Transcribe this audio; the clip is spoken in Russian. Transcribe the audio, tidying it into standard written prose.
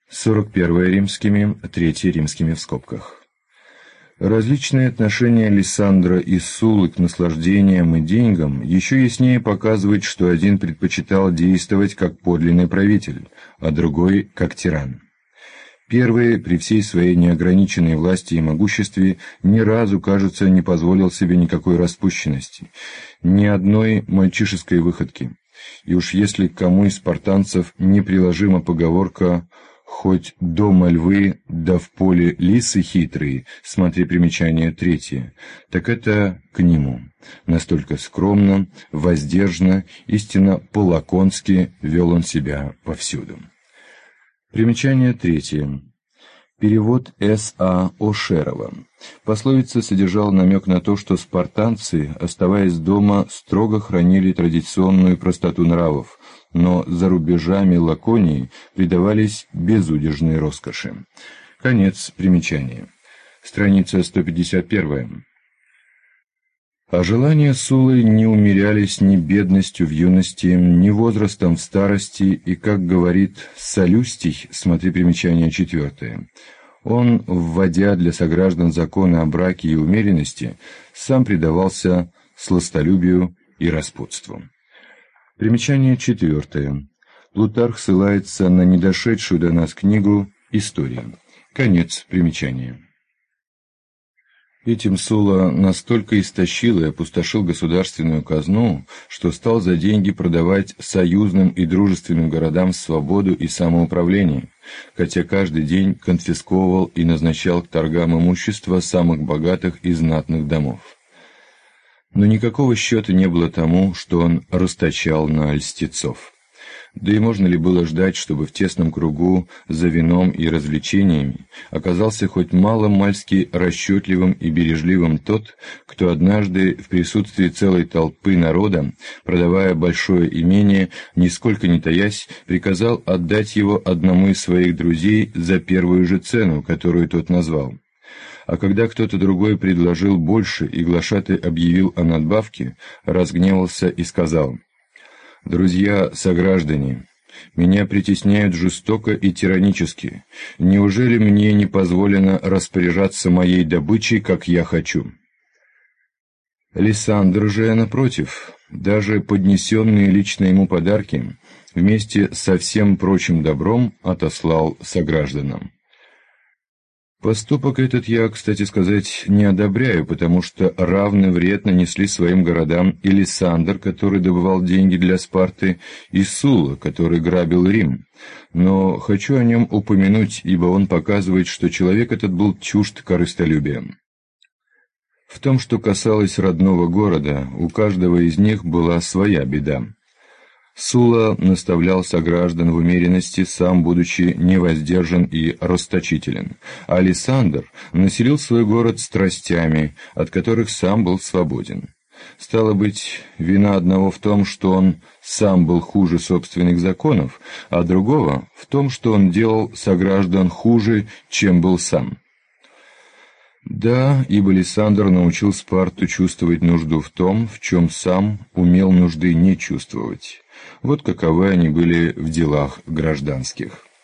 41 римскими, 3 римскими в скобках. Различные отношения Лиссандра и Суллы к наслаждениям и деньгам еще яснее показывают, что один предпочитал действовать как подлинный правитель, а другой как тиран. Первый, при всей своей неограниченной власти и могуществе, ни разу, кажется, не позволил себе никакой распущенности, ни одной мальчишеской выходки. И уж если к кому из спартанцев неприложима поговорка «хоть дома львы, да в поле лисы хитрые», смотри примечание 3, так это к нему. Настолько скромно, воздержно, истинно по-лаконски вел он себя повсюду. Примечание 3. Перевод С.А. Ошерова. Пословица содержала намек на то, что спартанцы, оставаясь дома, строго хранили традиционную простоту нравов, но за рубежами Лаконии предавались безудержной роскоши. Конец примечания. Страница 151. А желания Суллы не умерялись ни бедностью в юности, ни возрастом в старости, и, как говорит Солюстий, смотри примечание 4, он, вводя для сограждан законы о браке и умеренности, сам предавался сластолюбию и распутству. Примечание 4. Плутарх ссылается на недошедшую до нас книгу «История». Конец примечания. Этим Сулла настолько истощил и опустошил государственную казну, что стал за деньги продавать союзным и дружественным городам свободу и самоуправление, хотя каждый день конфисковывал и назначал к торгам имущество самых богатых и знатных домов. Но никакого счета не было тому, что он расточал на льстецов. Да и можно ли было ждать, чтобы в тесном кругу за вином и развлечениями оказался хоть мало-мальски расчетливым и бережливым тот, кто однажды в присутствии целой толпы народа, продавая большое имение, нисколько не таясь, приказал отдать его одному из своих друзей за первую же цену, которую тот назвал. А когда кто-то другой предложил больше и глашатай объявил о надбавке, разгневался и сказал: «Друзья-сограждане, меня притесняют жестоко и тиранически. Неужели мне не позволено распоряжаться моей добычей, как я хочу?» Лиссандр же, напротив, даже поднесенные лично ему подарки вместе со всем прочим добром отослал согражданам. Поступок этот я, кстати сказать, не одобряю, потому что равный вред нанесли своим городам и Лиссандр, который добывал деньги для Спарты, и Сулла, который грабил Рим. Но хочу о нем упомянуть, ибо он показывает, что человек этот был чужд корыстолюбия. В том, что касалось родного города, у каждого из них была своя беда. Сулла наставлял сограждан в умеренности, сам будучи невоздержан и расточителен, а Лиссандр населил свой город страстями, от которых сам был свободен. Стало быть, вина одного в том, что он сам был хуже собственных законов, а другого в том, что он делал сограждан хуже, чем был сам. Да, ибо Лиссандр научил Спарту чувствовать нужду в том, в чем сам умел нужды не чувствовать. Вот каковы они были в делах гражданских.